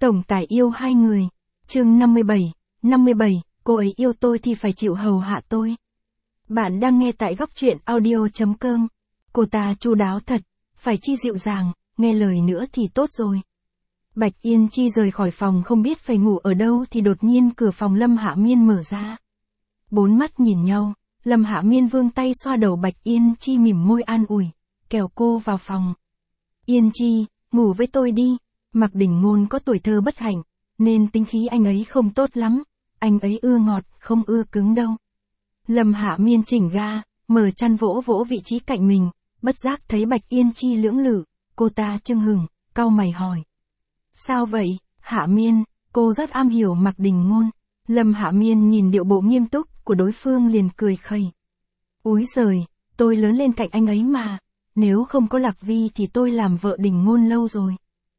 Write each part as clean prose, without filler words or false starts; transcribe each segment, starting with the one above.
Tổng tài yêu hai người. Chương 57, cô ấy yêu tôi thì phải chịu hầu hạ tôi. Bạn đang nghe tại góc truyện audio.com. Cô ta chu đáo thật, phải chi dịu dàng, nghe lời nữa thì tốt rồi. Bạch Yên Chi rời khỏi phòng không biết phải ngủ ở đâu thì đột nhiên cửa phòng Lâm Hạ Miên mở ra. Bốn mắt nhìn nhau, Lâm Hạ Miên vươn tay xoa đầu Bạch Yên Chi mỉm môi an ủi, kéo cô vào phòng. Yên Chi, ngủ với tôi đi. Mạc Đình Ngôn có tuổi thơ bất hạnh, nên tính khí anh ấy không tốt lắm, anh ấy ưa ngọt, không ưa cứng đâu. Lâm Hạ Miên chỉnh ga, mở chăn vỗ vỗ vị trí cạnh mình, bất giác thấy Bạch Yên Chi lưỡng lự, cô ta chưng hửng, cau mày hỏi. Sao vậy, Hạ Miên, cô rất am hiểu Mạc Đình Ngôn. Lâm Hạ Miên nhìn điệu bộ nghiêm túc của đối phương liền cười khẩy. Úi giời, tôi lớn lên cạnh anh ấy mà, nếu không có Lạc Vi thì tôi làm vợ Đình Ngôn lâu rồi.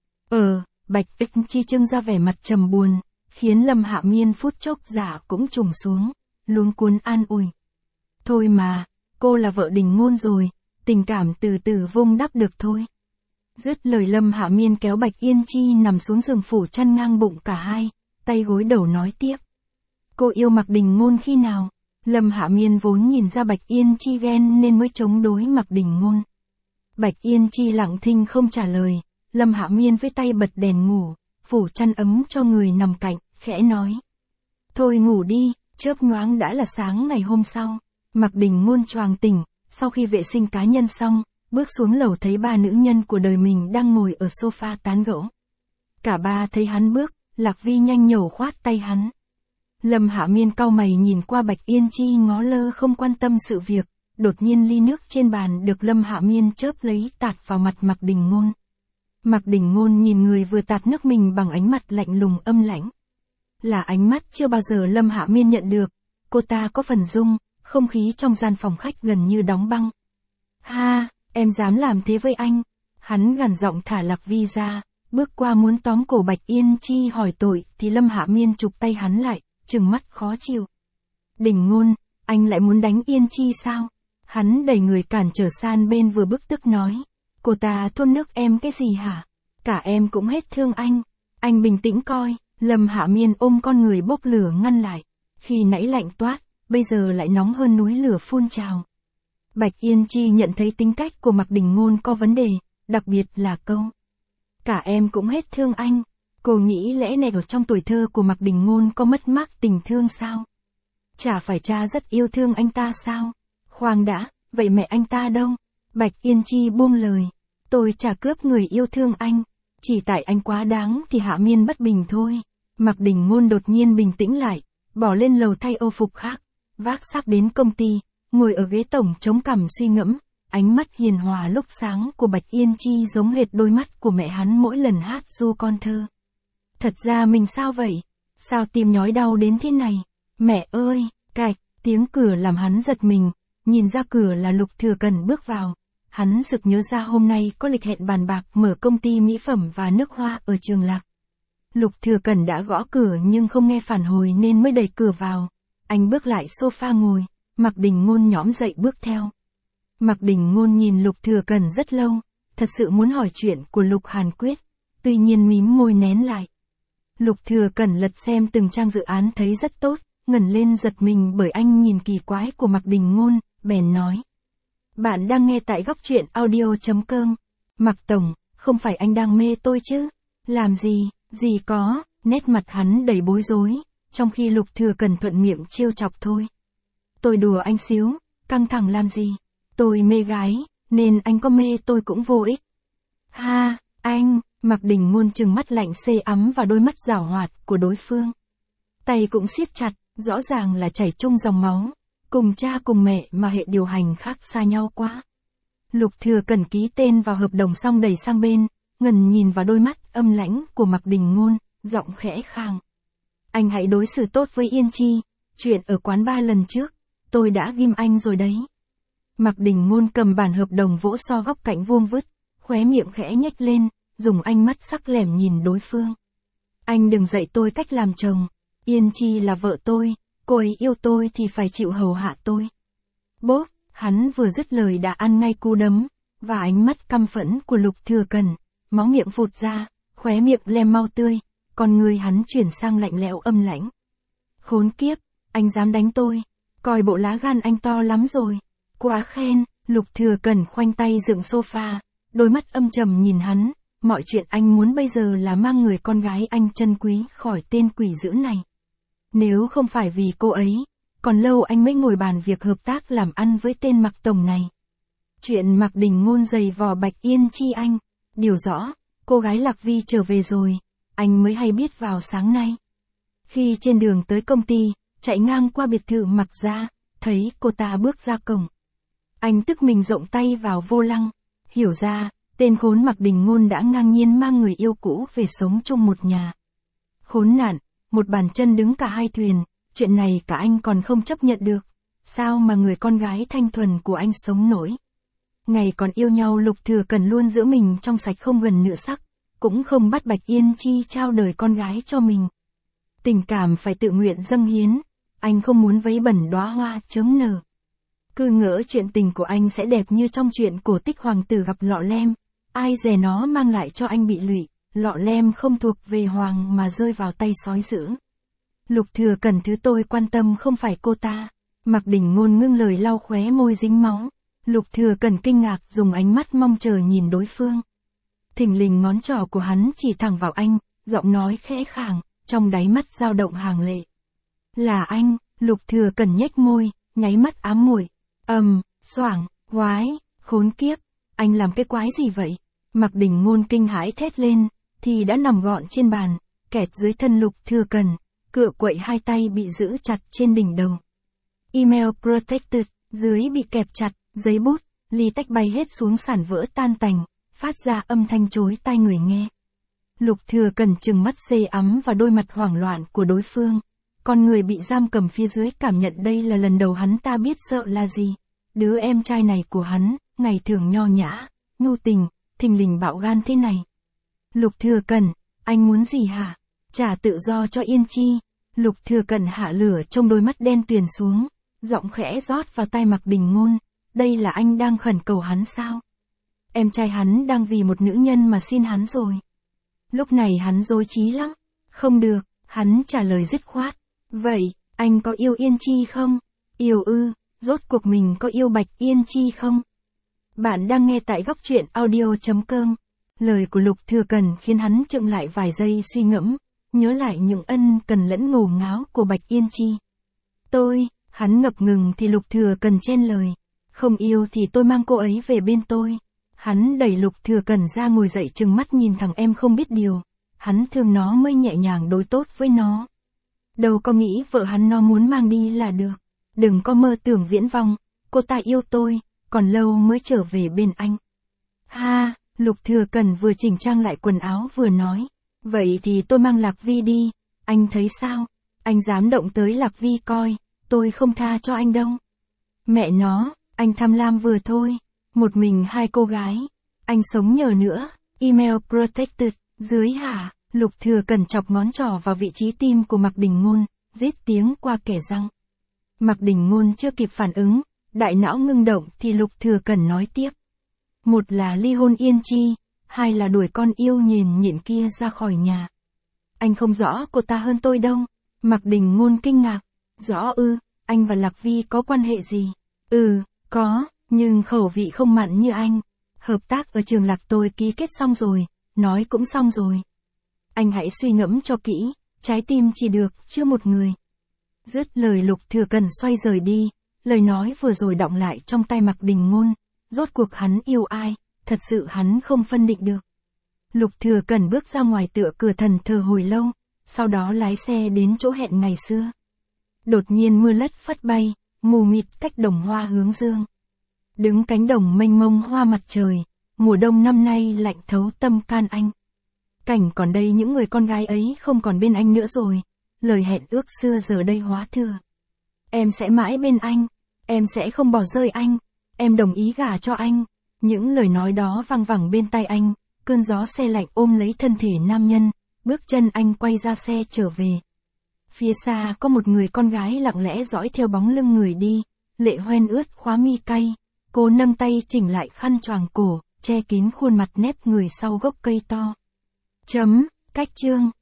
Bạch Yên Chi trưng ra vẻ mặt trầm buồn, khiến Lâm Hạ Miên phút chốc giả cũng trùng xuống, luống cuống an ủi. Thôi mà, cô là vợ Đình Ngôn rồi, tình cảm từ từ vun đắp được thôi. Dứt lời Lâm Hạ Miên kéo Bạch Yên Chi nằm xuống giường phủ chăn ngang bụng cả hai, tay gối đầu nói tiếp. Cô yêu Mạc Đình Ngôn khi nào? Lâm Hạ Miên vốn nhìn ra Bạch Yên Chi ghen nên mới chống đối Mạc Đình Ngôn. Bạch Yên Chi lặng thinh không trả lời. Lâm Hạ Miên với tay bật đèn ngủ, phủ chăn ấm cho người nằm cạnh, khẽ nói. Thôi ngủ đi, chớp nhoáng đã là sáng ngày hôm sau. Mạc Đình Ngôn choàng tỉnh, sau khi vệ sinh cá nhân xong, bước xuống lầu thấy ba nữ nhân của đời mình đang ngồi ở sofa tán gẫu. Cả ba thấy hắn bước, Lạc Vi nhanh nhẩu khoát tay hắn. Lâm Hạ Miên cau mày nhìn qua Bạch Yên Chi ngó lơ không quan tâm sự việc, đột nhiên ly nước trên bàn được Lâm Hạ Miên chớp lấy tạt vào mặt Mạc Đình Ngôn. Mạc Đình Ngôn nhìn người vừa tạt nước mình bằng ánh mắt lạnh lùng âm lãnh. Là ánh mắt chưa bao giờ Lâm Hạ Miên nhận được, cô ta có phần rung, không khí trong gian phòng khách gần như đóng băng. Ha, em dám làm thế với anh? Hắn gằn giọng thả Lạc Vi ra, bước qua muốn tóm cổ Bạch Yên Chi hỏi tội thì Lâm Hạ Miên chụp tay hắn lại, trừng mắt khó chịu. Đình Ngôn, anh lại muốn đánh Yên Chi sao? Hắn đẩy người cản trở san bên vừa bức tức nói. Cô ta thôn nước em cái gì hả? Cả em cũng hết thương anh bình tĩnh coi. Lâm Hạ Miên ôm con người bốc lửa ngăn lại. Khi nãy lạnh toát, bây giờ lại nóng hơn núi lửa phun trào. Bạch Yên Chi nhận thấy tính cách của Mạc Đình Ngôn có vấn đề, đặc biệt là câu. Cả em cũng hết thương anh. Cô nghĩ lẽ này ở trong tuổi thơ của Mạc Đình Ngôn có mất mát tình thương sao? Chả phải cha rất yêu thương anh ta sao? Khoan đã, vậy mẹ anh ta đâu? Bạch Yên Chi buông lời. Tôi chả cướp người yêu thương anh. Chỉ tại anh quá đáng thì Hạ Miên bất bình thôi. Mạc Đình Ngôn đột nhiên bình tĩnh lại, bỏ lên lầu thay âu phục khác, vác xác đến công ty, ngồi ở ghế tổng chống cằm suy ngẫm. Ánh mắt hiền hòa lúc sáng của Bạch Yên Chi giống hệt đôi mắt của mẹ hắn mỗi lần hát ru con thơ. Thật ra mình sao vậy? Sao tim nhói đau đến thế này? Mẹ ơi, cạch, tiếng cửa làm hắn giật mình, nhìn ra cửa là Lục Thừa Cẩn bước vào. Hắn sực nhớ ra hôm nay có lịch hẹn bàn bạc mở công ty mỹ phẩm và nước hoa ở Trường Lạc. Lục Thừa Cẩn đã gõ cửa nhưng không nghe phản hồi nên mới đẩy cửa vào. Anh bước lại sofa ngồi, Mạc Đình Ngôn nhõm dậy bước theo. Mạc Đình Ngôn nhìn Lục Thừa Cẩn rất lâu, thật sự muốn hỏi chuyện của Lục Hàn Quyết, tuy nhiên mím môi nén lại. Lục Thừa Cẩn lật xem từng trang dự án thấy rất tốt, ngẩng lên giật mình bởi anh nhìn kỳ quái của Mạc Đình Ngôn, bèn nói. Bạn đang nghe tại góc truyện audio.com. Mạc Tổng, không phải anh đang mê tôi chứ? Làm gì có, nét mặt hắn đầy bối rối, trong khi Lục Thừa Cẩn thuận miệng trêu chọc thôi. Tôi đùa anh xíu, căng thẳng làm gì? Tôi mê gái, nên anh có mê tôi cũng vô ích. Ha, anh, Mạc Đình Ngôn trừng mắt lạnh xê ắm vào đôi mắt giảo hoạt của đối phương. Tay cũng siết chặt, rõ ràng là chảy chung dòng máu. Cùng cha cùng mẹ mà hệ điều hành khác xa nhau quá. Lục Thừa Cẩn ký tên vào hợp đồng xong đẩy sang bên, ngần nhìn vào đôi mắt âm lãnh của Mạc Đình Ngôn, giọng khẽ khàng. Anh hãy đối xử tốt với Yên Chi, chuyện ở quán bar lần trước, tôi đã ghim anh rồi đấy. Mạc Đình Ngôn cầm bản hợp đồng vỗ so góc cạnh vuông vứt, khóe miệng khẽ nhếch lên, dùng ánh mắt sắc lẻm nhìn đối phương. Anh đừng dạy tôi cách làm chồng, Yên Chi là vợ tôi. Cô ấy yêu tôi thì phải chịu hầu hạ tôi. Bốp, hắn vừa dứt lời đã ăn ngay cú đấm, và ánh mắt căm phẫn của Lục Thừa Cẩn, máu miệng phụt ra, khóe miệng lem mau tươi, con người hắn chuyển sang lạnh lẽo âm lãnh. Khốn kiếp, anh dám đánh tôi, coi bộ lá gan anh to lắm rồi. Quá khen, Lục Thừa Cẩn khoanh tay dựng sofa, đôi mắt âm trầm nhìn hắn, mọi chuyện anh muốn bây giờ là mang người con gái anh trân quý khỏi tên quỷ dữ này. Nếu không phải vì cô ấy, còn lâu anh mới ngồi bàn việc hợp tác làm ăn với tên Mạc Tổng này. Chuyện Mạc Đình Ngôn giày vò Bạch Yên Chi anh, điều rõ, cô gái Lạc Vi trở về rồi, anh mới hay biết vào sáng nay. Khi trên đường tới công ty, chạy ngang qua biệt thự Mạc gia, thấy cô ta bước ra cổng. Anh tức mình rộng tay vào vô lăng, hiểu ra, tên khốn Mạc Đình Ngôn đã ngang nhiên mang người yêu cũ về sống chung một nhà. Khốn nạn, một bàn chân đứng cả hai thuyền, chuyện này cả anh còn không chấp nhận được, sao mà người con gái thanh thuần của anh sống nổi. Ngày còn yêu nhau Lục Thừa Cẩn luôn giữ mình trong sạch không gần nửa sắc, cũng không bắt Bạch Yên Chi trao đời con gái cho mình. Tình cảm phải tự nguyện dâng hiến, anh không muốn vấy bẩn đóa hoa chớm nở. Cứ ngỡ chuyện tình của anh sẽ đẹp như trong chuyện cổ tích hoàng tử gặp lọ lem, ai dè nó mang lại cho anh bị lụy, lọ lem không thuộc về hoàng mà rơi vào tay sói dữ. Lục Thừa Cẩn thứ tôi quan tâm không phải cô ta. Mạc Đình Ngôn ngưng lời lau khóe môi dính máu. Lục Thừa Cẩn kinh ngạc dùng ánh mắt mong chờ nhìn đối phương. Thình lình ngón trỏ của hắn chỉ thẳng vào anh, giọng nói khẽ khàng, trong đáy mắt dao động hàng lệ. Là anh, Lục Thừa Cẩn nhếch môi, nháy mắt ám muội. Xoảng, quái, khốn kiếp, anh làm cái quái gì vậy? Mạc Đình Ngôn kinh hãi thét lên, thì đã nằm gọn trên bàn, kẹt dưới thân Lục Thừa Cẩn, cựa quậy hai tay bị giữ chặt trên đỉnh đầu. Email protected, dưới bị kẹp chặt, giấy bút, ly tách bay hết xuống sàn vỡ tan tành, phát ra âm thanh chối tai người nghe. Lục Thừa Cẩn trừng mắt sê ắm vào đôi mặt hoảng loạn của đối phương. Con người bị giam cầm phía dưới cảm nhận đây là lần đầu hắn ta biết sợ là gì. Đứa em trai này của hắn, ngày thường nho nhã, nhu tình, thình lình bạo gan thế này. Lục Thừa Cẩn, anh muốn gì hả? Trả tự do cho Yên Chi. Lục Thừa Cẩn hạ lửa trong đôi mắt đen tuyền xuống, giọng khẽ rót vào tai Mạc Đình Ngôn. Đây là anh đang khẩn cầu hắn sao? Em trai hắn đang vì một nữ nhân mà xin hắn rồi. Lúc này hắn rối trí lắm. Không được, hắn trả lời dứt khoát. Vậy, anh có yêu Yên Chi không? Yêu ư, rốt cuộc mình có yêu Bạch Yên Chi không? Bạn đang nghe tại góc truyện audio.com. Lời của Lục Thừa Cẩn khiến hắn chững lại vài giây suy ngẫm, nhớ lại những ân cần lẫn ngổ ngáo của Bạch Yên Chi. Hắn ngập ngừng thì Lục Thừa Cẩn chen lời. Không yêu thì tôi mang cô ấy về bên tôi. Hắn đẩy Lục Thừa Cẩn ra ngồi dậy trừng mắt nhìn thằng em không biết điều. Hắn thương nó mới nhẹ nhàng đối tốt với nó. Đâu có nghĩ vợ hắn nó muốn mang đi là được. Đừng có mơ tưởng viễn vông, cô ta yêu tôi, còn lâu mới trở về bên anh. Ha, Lục Thừa Cẩn vừa chỉnh trang lại quần áo vừa nói. Vậy thì tôi mang Lạc Vi đi, anh thấy sao? Anh dám động tới Lạc Vi coi, tôi không tha cho anh đâu. Mẹ nó, anh tham lam vừa thôi. Một mình hai cô gái. Anh sống nhờ nữa. Email protected. Dưới hả? Lục Thừa Cẩn chọc ngón trỏ vào vị trí tim của Mạc Đình Ngôn, rít tiếng qua kẻ răng. Mạc Đình Ngôn chưa kịp phản ứng, đại não ngưng động thì Lục Thừa Cẩn nói tiếp. Một là ly hôn Yên Chi, hai là đuổi con yêu nhìn nhịn kia ra khỏi nhà. Anh không rõ cô ta hơn tôi đâu. Mạc Đình Ngôn kinh ngạc. Rõ ư, anh và Lạc Vi có quan hệ gì? Có, nhưng khẩu vị không mặn như anh. Hợp tác ở trường Lạc tôi ký kết xong rồi, nói cũng xong rồi. Anh hãy suy ngẫm cho kỹ, trái tim chỉ được chưa một người. Dứt lời Lục Thừa Cẩn xoay rời đi, lời nói vừa rồi đọng lại trong tai Mạc Đình Ngôn. Rốt cuộc hắn yêu ai, thật sự hắn không phân định được. Lục Thừa Cẩn bước ra ngoài tựa cửa thần thờ hồi lâu, sau đó lái xe đến chỗ hẹn ngày xưa. Đột nhiên mưa lất phất bay, mù mịt cách đồng hoa hướng dương. Đứng cánh đồng mênh mông hoa mặt trời, mùa đông năm nay lạnh thấu tâm can anh. Cảnh còn đây những người con gái ấy không còn bên anh nữa rồi, lời hẹn ước xưa giờ đây hóa thừa. Em sẽ mãi bên anh, em sẽ không bỏ rơi anh, em đồng ý gả cho anh. Những lời nói đó vang vẳng bên tai anh, cơn gió se lạnh ôm lấy thân thể nam nhân, bước chân anh quay ra xe trở về. Phía xa có một người con gái lặng lẽ dõi theo bóng lưng người đi, lệ hoen ướt khóa mi cay, cô nâng tay chỉnh lại khăn choàng cổ, che kín khuôn mặt nép người sau gốc cây to. Cách chương